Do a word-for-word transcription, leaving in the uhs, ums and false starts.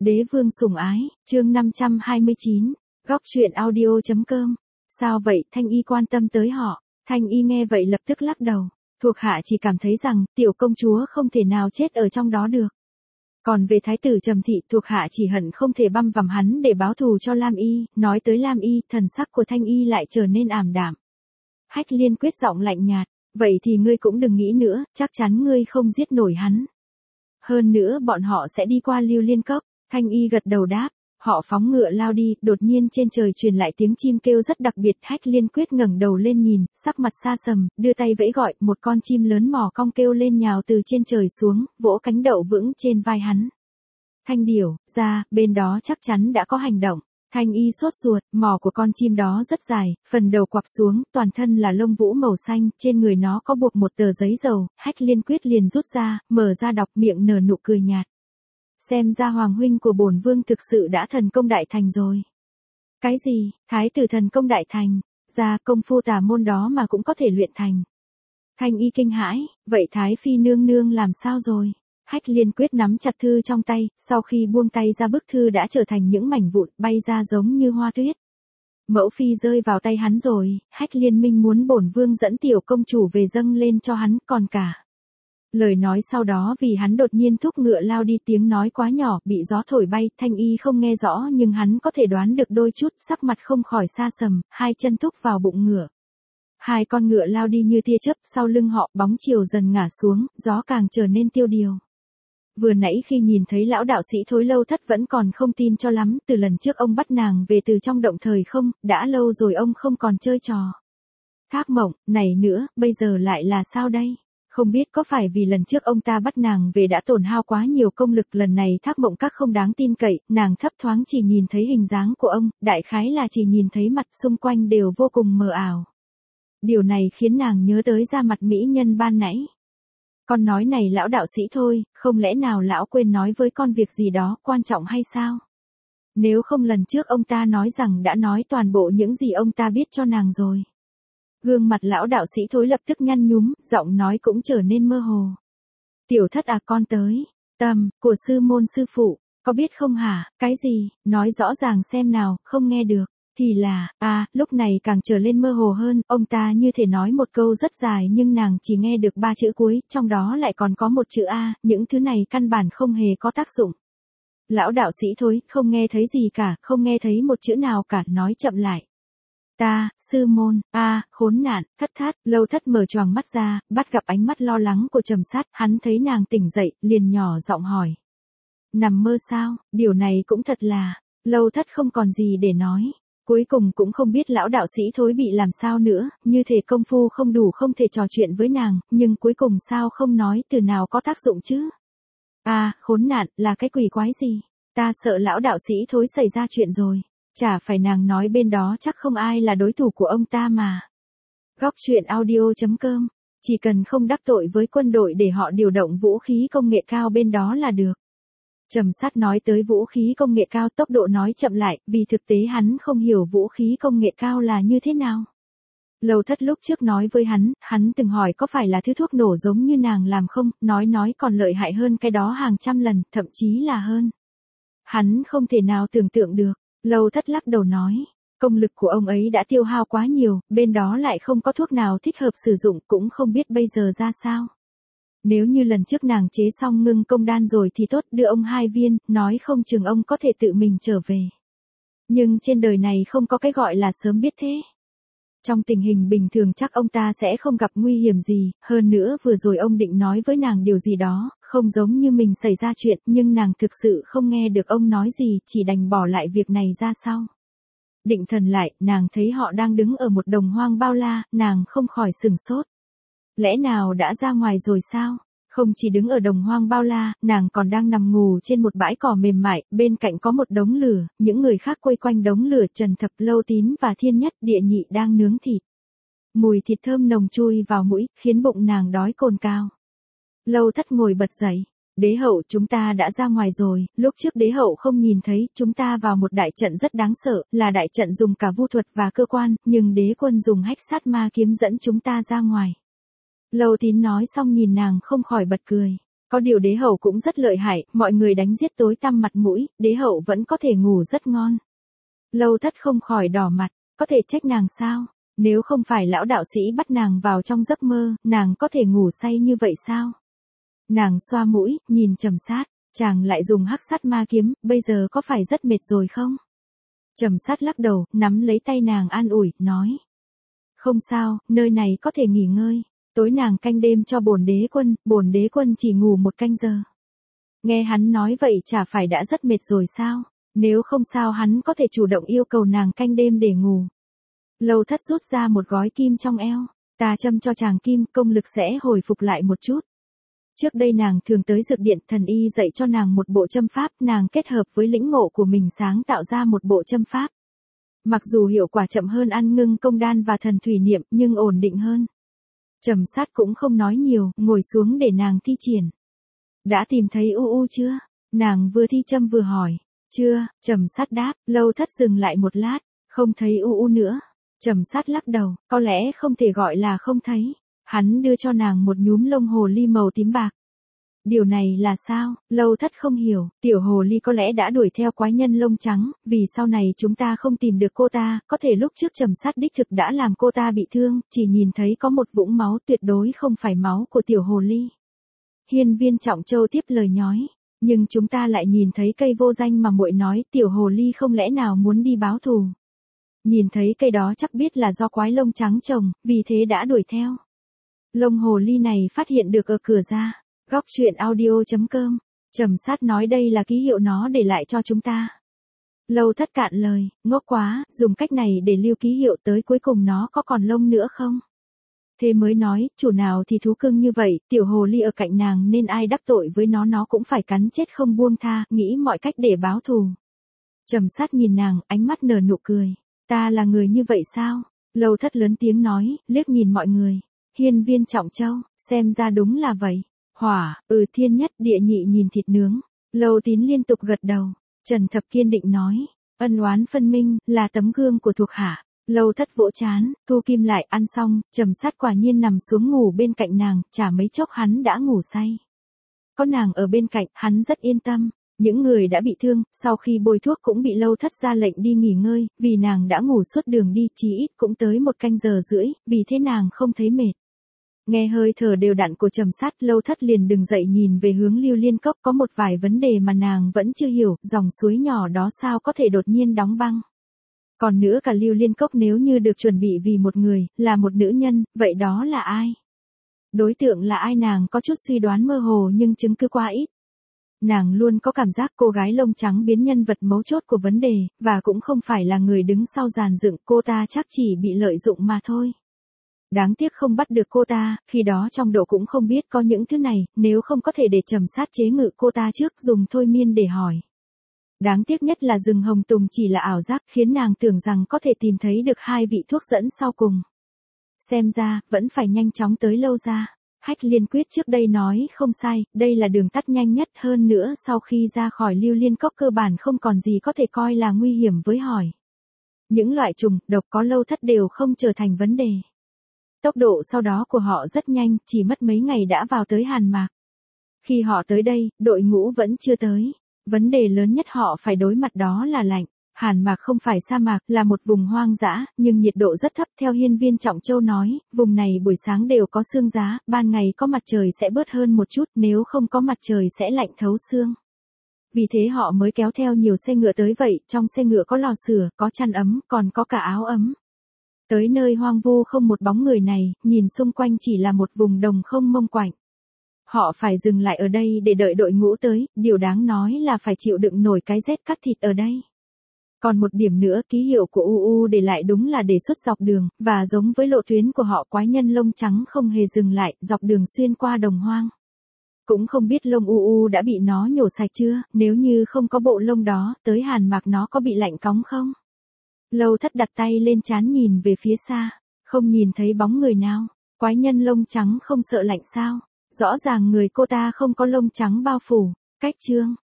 Đế vương sủng ái, chương năm trăm hai mươi chín, góc truyện audio.com. Sao vậy, Thanh Y quan tâm tới họ. Thanh Y nghe vậy lập tức lắc đầu. Thuộc hạ chỉ cảm thấy rằng, tiểu công chúa không thể nào chết ở trong đó được. Còn về thái tử Trầm Thị, thuộc hạ chỉ hận không thể băm vằm hắn để báo thù cho Lam Y. Nói tới Lam Y, thần sắc của Thanh Y lại trở nên ảm đạm. Hách Liên quyết giọng lạnh nhạt. Vậy thì ngươi cũng đừng nghĩ nữa, chắc chắn ngươi không giết nổi hắn. Hơn nữa bọn họ sẽ đi qua Lưu Liên Cốc. Thanh Y gật đầu đáp. Họ phóng ngựa lao đi, đột nhiên trên trời truyền lại tiếng chim kêu rất đặc biệt. Hách Liên quyết ngẩng đầu lên nhìn, sắc mặt xa sầm, đưa tay vẫy gọi, một con chim lớn mỏ cong kêu lên nhào từ trên trời xuống, vỗ cánh đậu vững trên vai hắn. Thanh điểu, ra, bên đó chắc chắn đã có hành động. Thanh Y sốt ruột, mỏ của con chim đó rất dài, phần đầu quặp xuống, toàn thân là lông vũ màu xanh, trên người nó có buộc một tờ giấy dầu. Hách Liên quyết liền rút ra, mở ra đọc, miệng nở nụ cười nhạt. Xem ra hoàng huynh của bổn vương thực sự đã thần công đại thành rồi. Cái gì, thái tử thần công đại thành, ra công phu tà môn đó mà cũng có thể luyện thành. Thanh Y kinh hãi, vậy thái phi nương nương làm sao rồi? Hách Liên quyết nắm chặt thư trong tay, sau khi buông tay ra bức thư đã trở thành những mảnh vụn bay ra giống như hoa tuyết. Mẫu phi rơi vào tay hắn rồi, Hách Liên minh muốn bổn vương dẫn tiểu công chủ về dâng lên cho hắn, còn cả. Lời nói sau đó vì hắn đột nhiên thúc ngựa lao đi, tiếng nói quá nhỏ, bị gió thổi bay, Thanh Y không nghe rõ nhưng hắn có thể đoán được đôi chút, sắc mặt không khỏi xa sầm, hai chân thúc vào bụng ngựa. Hai con ngựa lao đi như tia chớp, sau lưng họ bóng chiều dần ngả xuống, gió càng trở nên tiêu điều. Vừa nãy khi nhìn thấy lão đạo sĩ Thối Lâu Thất vẫn còn không tin cho lắm, từ lần trước ông bắt nàng về từ trong động thời không, đã lâu rồi ông không còn chơi trò thác mộng này nữa, bây giờ lại là sao đây? Không biết có phải vì lần trước ông ta bắt nàng về đã tổn hao quá nhiều công lực, lần này thác mộng các không đáng tin cậy, nàng thấp thoáng chỉ nhìn thấy hình dáng của ông, đại khái là chỉ nhìn thấy mặt, xung quanh đều vô cùng mờ ảo. Điều này khiến nàng nhớ tới da mặt mỹ nhân ban nãy. Con nói này lão đạo sĩ thôi, không lẽ nào lão quên nói với con việc gì đó quan trọng hay sao? Nếu không lần trước ông ta nói rằng đã nói toàn bộ những gì ông ta biết cho nàng rồi. Gương mặt lão đạo sĩ Thối lập tức nhăn nhúm, giọng nói cũng trở nên mơ hồ. Tiểu thất à, con tới. Tầm, của sư môn sư phụ, có biết không hả, cái gì, nói rõ ràng xem nào, không nghe được. Thì là, à, lúc này càng trở lên mơ hồ hơn, ông ta như thể nói một câu rất dài nhưng nàng chỉ nghe được ba chữ cuối, trong đó lại còn có một chữ A, những thứ này căn bản không hề có tác dụng. Lão đạo sĩ Thối, không nghe thấy gì cả, không nghe thấy một chữ nào cả, nói chậm lại. Ta, sư môn, a, khốn nạn, thất thát, Lâu Thất mở choàng mắt ra, bắt gặp ánh mắt lo lắng của Trầm Sát, hắn thấy nàng tỉnh dậy, liền nhỏ giọng hỏi. Nằm mơ sao, điều này cũng thật là, Lâu Thất không còn gì để nói. Cuối cùng cũng không biết lão đạo sĩ Thối bị làm sao nữa, như thể công phu không đủ không thể trò chuyện với nàng, nhưng cuối cùng sao không nói từ nào có tác dụng chứ. À, khốn nạn, là cái quỷ quái gì, ta sợ lão đạo sĩ Thối xảy ra chuyện rồi. Chả phải nàng nói bên đó chắc không ai là đối thủ của ông ta mà. Góc truyện audio.com, chỉ cần không đắc tội với quân đội để họ điều động vũ khí công nghệ cao bên đó là được. Trầm Sát nói tới vũ khí công nghệ cao, tốc độ nói chậm lại, vì thực tế hắn không hiểu vũ khí công nghệ cao là như thế nào. Lâu Thất lúc trước nói với hắn, hắn từng hỏi có phải là thứ thuốc nổ giống như nàng làm không, nói nói còn lợi hại hơn cái đó hàng trăm lần, thậm chí là hơn. Hắn không thể nào tưởng tượng được. Lâu Thất lắc đầu nói, công lực của ông ấy đã tiêu hao quá nhiều, bên đó lại không có thuốc nào thích hợp sử dụng, cũng không biết bây giờ ra sao. Nếu như lần trước nàng chế xong ngưng công đan rồi thì tốt, đưa ông hai viên, nói không chừng ông có thể tự mình trở về. Nhưng trên đời này không có cái gọi là sớm biết thế. Trong tình hình bình thường chắc ông ta sẽ không gặp nguy hiểm gì, hơn nữa vừa rồi ông định nói với nàng điều gì đó, không giống như mình xảy ra chuyện, nhưng nàng thực sự không nghe được ông nói gì, chỉ đành bỏ lại việc này ra sau. Định thần lại, nàng thấy họ đang đứng ở một đồng hoang bao la, nàng không khỏi sửng sốt. Lẽ nào đã ra ngoài rồi sao? Không chỉ đứng ở đồng hoang bao la, nàng còn đang nằm ngủ trên một bãi cỏ mềm mại, bên cạnh có một đống lửa, những người khác quây quanh đống lửa, Trần Thập, Lâu Tín và Thiên Nhất, Địa Nhị đang nướng thịt. Mùi thịt thơm nồng chui vào mũi, khiến bụng nàng đói cồn cào. Lâu Thất ngồi bật dậy. Đế hậu, chúng ta đã ra ngoài rồi, lúc trước đế hậu không nhìn thấy, chúng ta vào một đại trận rất đáng sợ, là đại trận dùng cả vu thuật và cơ quan, nhưng đế quân dùng hách sát ma kiếm dẫn chúng ta ra ngoài. Lâu Tín nói xong nhìn nàng không khỏi bật cười. Có điều đế hậu cũng rất lợi hại, mọi người đánh giết tối tăm mặt mũi, đế hậu vẫn có thể ngủ rất ngon. Lâu Thất không khỏi đỏ mặt, có thể trách nàng sao? Nếu không phải lão đạo sĩ bắt nàng vào trong giấc mơ, nàng có thể ngủ say như vậy sao? Nàng xoa mũi, nhìn Trầm Sát, chàng lại dùng hắc sát ma kiếm, bây giờ có phải rất mệt rồi không? Trầm Sát lắc đầu, nắm lấy tay nàng an ủi, nói. Không sao, nơi này có thể nghỉ ngơi. Tối nàng canh đêm cho bổn đế quân, bổn đế quân chỉ ngủ một canh giờ. Nghe hắn nói vậy chả phải đã rất mệt rồi sao? Nếu không sao hắn có thể chủ động yêu cầu nàng canh đêm để ngủ. Lâu Thất rút ra một gói kim trong eo, ta châm cho chàng kim, công lực sẽ hồi phục lại một chút. Trước đây nàng thường tới dược điện, thần y dạy cho nàng một bộ châm pháp, nàng kết hợp với lĩnh ngộ của mình sáng tạo ra một bộ châm pháp. Mặc dù hiệu quả chậm hơn ăn ngưng công đan và thần thủy niệm, nhưng ổn định hơn. Trầm Sát cũng không nói nhiều, ngồi xuống để nàng thi triển. Đã tìm thấy u u chưa? Nàng vừa thi châm vừa hỏi. Chưa, Trầm Sát đáp. Lâu Thất dừng lại một lát, không thấy u u nữa. Trầm Sát lắc đầu, có lẽ không thể gọi là không thấy. Hắn đưa cho nàng một nhúm lông hồ ly màu tím bạc. Điều này là sao? Lâu Thất không hiểu, tiểu hồ ly có lẽ đã đuổi theo quái nhân lông trắng, vì sau này chúng ta không tìm được cô ta, có thể lúc trước Trầm Sát đích thực đã làm cô ta bị thương, chỉ nhìn thấy có một vũng máu, tuyệt đối không phải máu của tiểu hồ ly. Hiên Viên Trọng Châu tiếp lời nhói, nhưng chúng ta lại nhìn thấy cây vô danh mà muội nói, tiểu hồ ly không lẽ nào muốn đi báo thù. Nhìn thấy cây đó chắc biết là do quái lông trắng trồng, vì thế đã đuổi theo. Lông hồ ly này phát hiện được ở cửa ra. Góc truyện audio chấm com. Trầm Sát nói đây là ký hiệu nó để lại cho chúng ta. Lâu Thất cạn lời, ngốc quá, dùng cách này để lưu ký hiệu tới cuối cùng nó có còn lông nữa không? Thế mới nói, chủ nào thì thú cưng như vậy, tiểu hồ ly ở cạnh nàng nên ai đắc tội với nó nó cũng phải cắn chết không buông tha, nghĩ mọi cách để báo thù. Trầm Sát nhìn nàng, ánh mắt nở nụ cười. Ta là người như vậy sao? Lâu Thất lớn tiếng nói, liếc nhìn mọi người. Hiên Viên Trọng Châu, xem ra đúng là vậy. Hỏa, ừ thiên nhất, địa nhị nhìn thịt nướng. Lâu Tín liên tục gật đầu. Trần Thập kiên định nói, ân oán phân minh, là tấm gương của thuộc hạ. Lâu Thất vỗ chán, thu kim lại, ăn xong, Trầm Sát quả nhiên nằm xuống ngủ bên cạnh nàng, chả mấy chốc hắn đã ngủ say. Có nàng ở bên cạnh, hắn rất yên tâm. Những người đã bị thương, sau khi bôi thuốc cũng bị Lâu Thất ra lệnh đi nghỉ ngơi, vì nàng đã ngủ suốt đường đi, chí ít cũng tới một canh giờ rưỡi, vì thế nàng không thấy mệt. Nghe hơi thở đều đặn của Trầm Sát, Lâu Thất liền đứng dậy nhìn về hướng Lưu Liên Cốc, có một vài vấn đề mà nàng vẫn chưa hiểu, dòng suối nhỏ đó sao có thể đột nhiên đóng băng. Còn nữa cả Lưu Liên Cốc nếu như được chuẩn bị vì một người, là một nữ nhân, vậy đó là ai? Đối tượng là ai nàng có chút suy đoán mơ hồ nhưng chứng cứ quá ít. Nàng luôn có cảm giác cô gái lông trắng biến nhân vật mấu chốt của vấn đề, và cũng không phải là người đứng sau dàn dựng, cô ta chắc chỉ bị lợi dụng mà thôi. Đáng tiếc không bắt được cô ta, khi đó trong độ cũng không biết có những thứ này, nếu không có thể để Trầm Sát chế ngự cô ta trước dùng thôi miên để hỏi. Đáng tiếc nhất là rừng hồng tùng chỉ là ảo giác khiến nàng tưởng rằng có thể tìm thấy được hai vị thuốc dẫn sau cùng. Xem ra, vẫn phải nhanh chóng tới Lâu ra. Hách Liên Quyết trước đây nói không sai, đây là đường tắt nhanh nhất, hơn nữa sau khi ra khỏi Lưu Liên Cốc cơ bản không còn gì có thể coi là nguy hiểm với hỏi. Những loại trùng, độc có Lâu Thất đều không trở thành vấn đề. Tốc độ sau đó của họ rất nhanh, chỉ mất mấy ngày đã vào tới Hàn Mạc. Khi họ tới đây, đội ngũ vẫn chưa tới. Vấn đề lớn nhất họ phải đối mặt đó là lạnh. Hàn Mạc không phải sa mạc, là một vùng hoang dã, nhưng nhiệt độ rất thấp. Theo Hiên Viên Trọng Châu nói, vùng này buổi sáng đều có sương giá, ban ngày có mặt trời sẽ bớt hơn một chút, nếu không có mặt trời sẽ lạnh thấu xương. Vì thế họ mới kéo theo nhiều xe ngựa tới vậy, trong xe ngựa có lò sưởi, có chăn ấm, còn có cả áo ấm. Tới nơi hoang vu không một bóng người này, nhìn xung quanh chỉ là một vùng đồng không mông quạnh. Họ phải dừng lại ở đây để đợi đội ngũ tới, điều đáng nói là phải chịu đựng nổi cái rét cắt thịt ở đây. Còn một điểm nữa, ký hiệu của u u để lại đúng là đề xuất dọc đường, và giống với lộ tuyến của họ, quái nhân lông trắng không hề dừng lại, dọc đường xuyên qua đồng hoang. Cũng không biết lông u u đã bị nó nhổ sạch chưa, nếu như không có bộ lông đó, tới Hàn Mạc nó có bị lạnh cóng không? Lâu Thất đặt tay lên trán nhìn về phía xa, không nhìn thấy bóng người nào. Quái nhân lông trắng không sợ lạnh sao? Rõ ràng người cô ta không có lông trắng bao phủ. Cách chương